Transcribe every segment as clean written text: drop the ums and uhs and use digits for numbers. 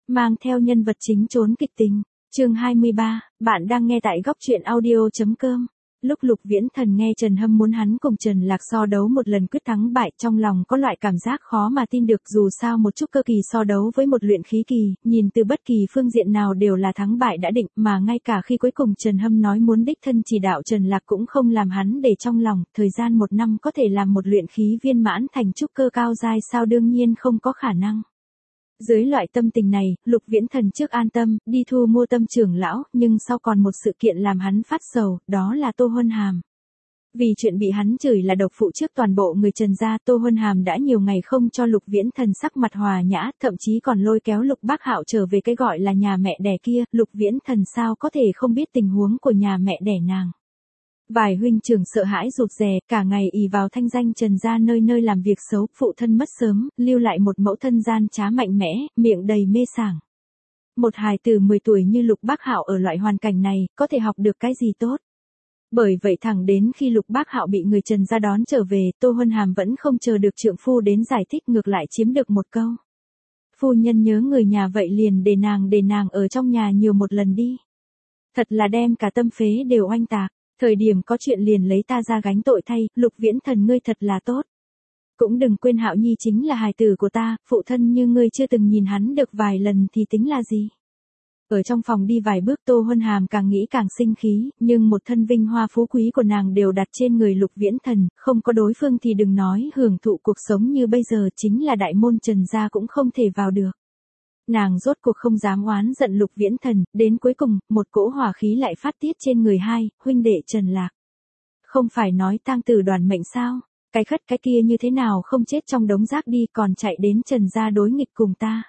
mang theo nhân vật chính trốn kịch tình. Chương 23, bạn đang nghe tại góc truyện audio.com. Lúc Lục Viễn Thần nghe Trần Hâm muốn hắn cùng Trần Lạc so đấu một lần quyết thắng bại, trong lòng có loại cảm giác khó mà tin được, dù sao một chút cơ kỳ so đấu với một luyện khí kỳ, nhìn từ bất kỳ phương diện nào đều là thắng bại đã định, mà ngay cả khi cuối cùng Trần Hâm nói muốn đích thân chỉ đạo Trần Lạc cũng không làm hắn để trong lòng, thời gian 1 năm có thể làm một luyện khí viên mãn thành trúc cơ cao giai sao, đương nhiên không có khả năng. Dưới loại tâm tình này, Lục Viễn Thần trước an tâm, đi thu mua Tâm trưởng lão, nhưng sau còn một sự kiện làm hắn phát sầu, đó là Tô Huân Hàm. Vì chuyện bị hắn chửi là độc phụ trước toàn bộ người Trần gia, Tô Huân Hàm đã nhiều ngày không cho Lục Viễn Thần sắc mặt hòa nhã, thậm chí còn lôi kéo Lục Bác Hạo trở về cái gọi là nhà mẹ đẻ kia, Lục Viễn Thần sao có thể không biết tình huống của nhà mẹ đẻ nàng. Vài huynh trưởng sợ hãi rụt rè, cả ngày ỷ vào thanh danh Trần gia nơi nơi làm việc xấu, phụ thân mất sớm, lưu lại một mẫu thân gian trá mạnh mẽ, miệng đầy mê sảng. Một hài tử 10 tuổi như Lục Bác Hạo ở loại hoàn cảnh này, có thể học được cái gì tốt? Bởi vậy thẳng đến khi Lục Bác Hạo bị người Trần gia đón trở về, Tô Huân Hàm vẫn không chờ được trượng phu đến giải thích, ngược lại chiếm được một câu. Phu nhân nhớ người nhà vậy liền để nàng ở trong nhà nhiều một lần đi. Thật là đem cả tâm phế đều oanh tạc. Thời điểm có chuyện liền lấy ta ra gánh tội thay, Lục Viễn Thần ngươi thật là tốt. Cũng đừng quên Hạo Nhi chính là hài tử của ta, phụ thân như ngươi chưa từng nhìn hắn được vài lần thì tính là gì. Ở trong phòng đi vài bước, Tô Huân Hàm càng nghĩ càng sinh khí, nhưng một thân vinh hoa phú quý của nàng đều đặt trên người Lục Viễn Thần, không có đối phương thì đừng nói hưởng thụ cuộc sống như bây giờ, chính là đại môn Trần gia cũng không thể vào được. Nàng rốt cuộc không dám oán giận Lục Viễn Thần, đến cuối cùng, một cỗ hỏa khí lại phát tiết trên người hai, huynh đệ Trần Lạc. Không phải nói tang tử đoàn mệnh sao, cái khất cái kia như thế nào không chết trong đống rác đi, còn chạy đến Trần gia đối nghịch cùng ta.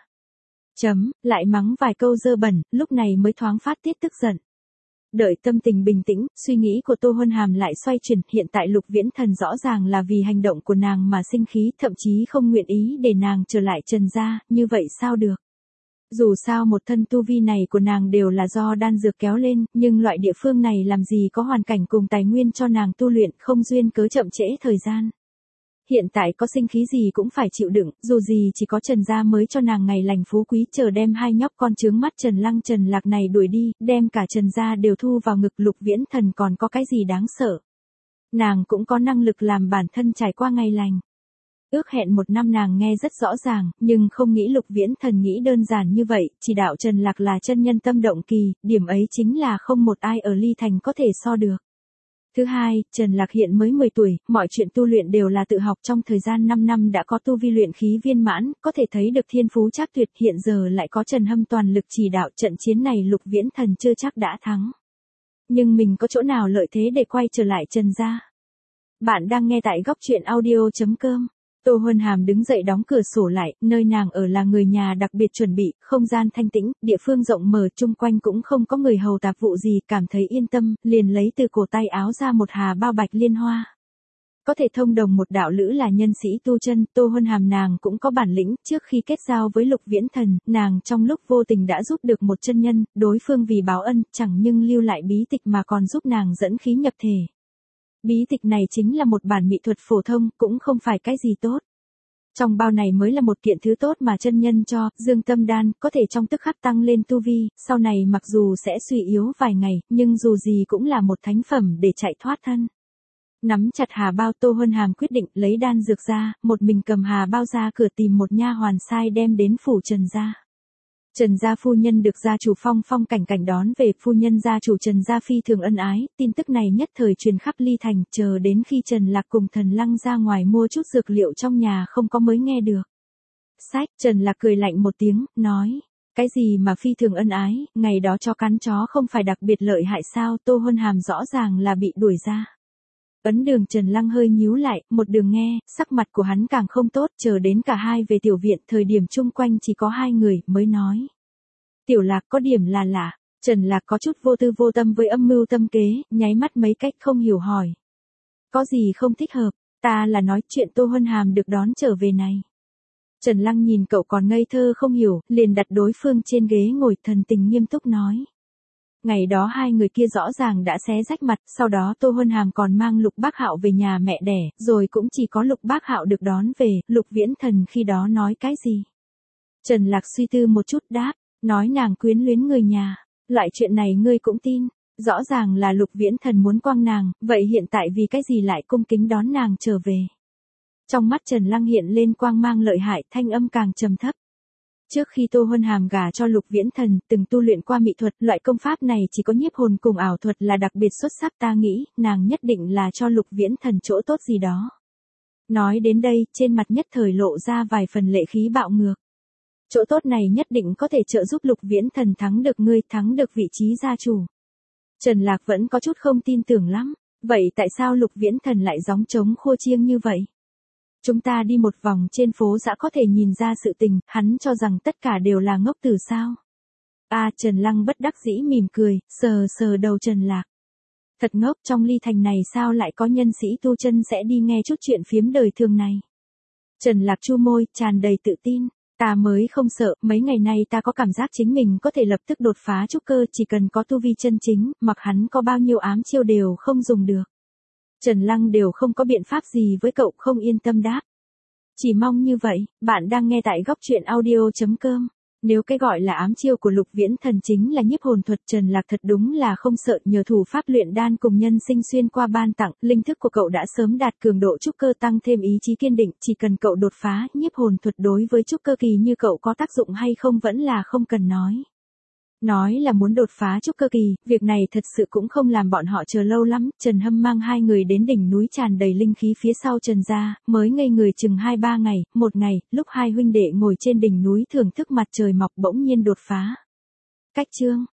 Lại mắng vài câu dơ bẩn, lúc này mới thoáng phát tiết tức giận. Đợi tâm tình bình tĩnh, suy nghĩ của Tô Huân Hàm lại xoay chuyển, hiện tại Lục Viễn Thần rõ ràng là vì hành động của nàng mà sinh khí, thậm chí không nguyện ý để nàng trở lại Trần gia, như vậy sao được? Dù sao một thân tu vi này của nàng đều là do đan dược kéo lên, nhưng loại địa phương này làm gì có hoàn cảnh cùng tài nguyên cho nàng tu luyện, không duyên cớ chậm trễ thời gian. Hiện tại có sinh khí gì cũng phải chịu đựng, dù gì chỉ có Trần gia mới cho nàng ngày lành phú quý, chờ đem hai nhóc con chướng mắt Trần Lăng Trần Lạc này đuổi đi, đem cả Trần gia đều thu vào ngực, Lục Viễn Thần còn có cái gì đáng sợ. Nàng cũng có năng lực làm bản thân trải qua ngày lành. Ước hẹn 1 năm nàng nghe rất rõ ràng, nhưng không nghĩ Lục Viễn Thần nghĩ đơn giản như vậy, chỉ đạo Trần Lạc là chân nhân tâm động kỳ, điểm ấy chính là không một ai ở Ly Thành có thể so được. Thứ hai, Trần Lạc hiện mới 10 tuổi, mọi chuyện tu luyện đều là tự học, trong thời gian 5 năm đã có tu vi luyện khí viên mãn, có thể thấy được thiên phú trác tuyệt, hiện giờ lại có Trần Hâm toàn lực chỉ đạo, trận chiến này Lục Viễn Thần chưa chắc đã thắng. Nhưng mình có chỗ nào lợi thế để quay trở lại Trần gia? Bạn đang nghe tại góc truyện audio.com. Tô Huân Hàm đứng dậy đóng cửa sổ lại, nơi nàng ở là người nhà đặc biệt chuẩn bị, không gian thanh tĩnh, địa phương rộng mở, chung quanh cũng không có người hầu tạp vụ gì, cảm thấy yên tâm, liền lấy từ cổ tay áo ra một hà bao bạch liên hoa. Có thể thông đồng một đạo lữ là nhân sĩ tu chân, Tô Huân Hàm nàng cũng có bản lĩnh, trước khi kết giao với Lục Viễn Thần, nàng trong lúc vô tình đã giúp được một chân nhân, đối phương vì báo ân, chẳng nhưng lưu lại bí tịch mà còn giúp nàng dẫn khí nhập thể. Bí tịch này chính là một bản mỹ thuật phổ thông, cũng không phải cái gì tốt. Trong bao này mới là một kiện thứ tốt mà chân nhân cho, Dương Tâm Đan, có thể trong tức khắc tăng lên tu vi, sau này mặc dù sẽ suy yếu vài ngày, nhưng dù gì cũng là một thánh phẩm để chạy thoát thân. Nắm chặt hà bao, Tô Huân Hàm quyết định lấy đan dược ra, một mình cầm hà bao ra cửa tìm một nha hoàn sai đem đến phủ Trần gia. Trần gia phu nhân được gia chủ Phong cảnh đón về, phu nhân gia chủ Trần gia phi thường ân ái, tin tức này nhất thời truyền khắp Ly Thành, chờ đến khi Trần Lạc cùng Thần Lăng ra ngoài mua chút dược liệu trong nhà không có mới nghe được. Trần Lạc cười lạnh một tiếng, nói, cái gì mà phi thường ân ái, ngày đó cho cắn chó không phải đặc biệt lợi hại sao? Tô Huân Hàm rõ ràng là bị đuổi ra. Ấn Đường Trần Lăng hơi nhíu lại, một đường nghe, sắc mặt của hắn càng không tốt, chờ đến cả hai về tiểu viện, thời điểm chung quanh chỉ có 2 người, mới nói. Tiểu Lạc có điểm là lạ, Trần Lạc có chút vô tư vô tâm với âm mưu tâm kế, nháy mắt mấy cách không hiểu hỏi. Có gì không thích hợp, ta là nói chuyện Tô Huân Hàm được đón trở về này. Trần Lăng nhìn cậu còn ngây thơ không hiểu, liền đặt đối phương trên ghế ngồi, thần tình nghiêm túc nói. Ngày đó 2 người kia rõ ràng đã xé rách mặt, sau đó Tô Huân Hàm còn mang Lục Bác Hạo về nhà mẹ đẻ, rồi cũng chỉ có Lục Bác Hạo được đón về, Lục Viễn Thần khi đó nói cái gì? Trần Lạc suy tư một chút đáp, Nói nàng quyến luyến người nhà, loại chuyện này ngươi cũng tin. Rõ ràng là Lục Viễn Thần muốn quăng nàng, vậy hiện tại vì cái gì lại cung kính đón nàng trở về? Trong mắt Trần Lăng hiện lên quang mang lợi hại, thanh âm càng trầm thấp. Trước khi Tô Huân Hàm gả cho Lục Viễn Thần, từng tu luyện qua mỹ thuật, loại công pháp này chỉ có nhiếp hồn cùng ảo thuật là đặc biệt xuất sắc, ta nghĩ, nàng nhất định là cho Lục Viễn Thần chỗ tốt gì đó. Nói đến đây, trên mặt nhất thời lộ ra vài phần lệ khí bạo ngược. Chỗ tốt này nhất định có thể trợ giúp Lục Viễn Thần thắng được ngươi, thắng được vị trí gia chủ. Trần Lạc vẫn có chút không tin tưởng lắm. Vậy tại sao Lục Viễn Thần lại gióng trống khua chiêng như vậy? Chúng ta đi một vòng trên phố dã có thể nhìn ra sự tình, hắn cho rằng tất cả đều là ngốc tử sao? Trần Lăng bất đắc dĩ mỉm cười, sờ sờ đầu Trần Lạc. Thật ngốc, trong ly thành này sao lại có nhân sĩ tu chân sẽ đi nghe chút chuyện phiếm đời thường này? Trần Lạc chu môi, tràn đầy tự tin. Ta mới không sợ, mấy ngày nay ta có cảm giác chính mình có thể lập tức đột phá trúc cơ, chỉ cần có tu vi chân chính, mặc hắn có bao nhiêu ám chiêu đều không dùng được. Trần Lăng đều không có biện pháp gì với cậu, không yên tâm đáp. Chỉ mong như vậy. Bạn đang nghe tại góc truyện audio.com. Nếu cái gọi là ám chiêu của Lục Viễn Thần chính là nhiếp hồn thuật, Trần Lạc thật đúng là không sợ, nhờ thủ pháp luyện đan cùng nhân sinh xuyên qua ban tặng, linh thức của cậu đã sớm đạt cường độ trúc cơ, tăng thêm ý chí kiên định, chỉ cần cậu đột phá, nhiếp hồn thuật đối với trúc cơ kỳ như cậu có tác dụng hay không vẫn là không cần nói. Nói là muốn đột phá trúc cơ kỳ, việc này thật sự cũng không làm bọn họ chờ lâu lắm. Trần Hâm mang hai người đến đỉnh núi tràn đầy linh khí phía sau Trần gia, mới ngây người chừng 2-3 ngày. Một ngày, lúc hai huynh đệ ngồi trên đỉnh núi thưởng thức mặt trời mọc bỗng nhiên đột phá. Cách chương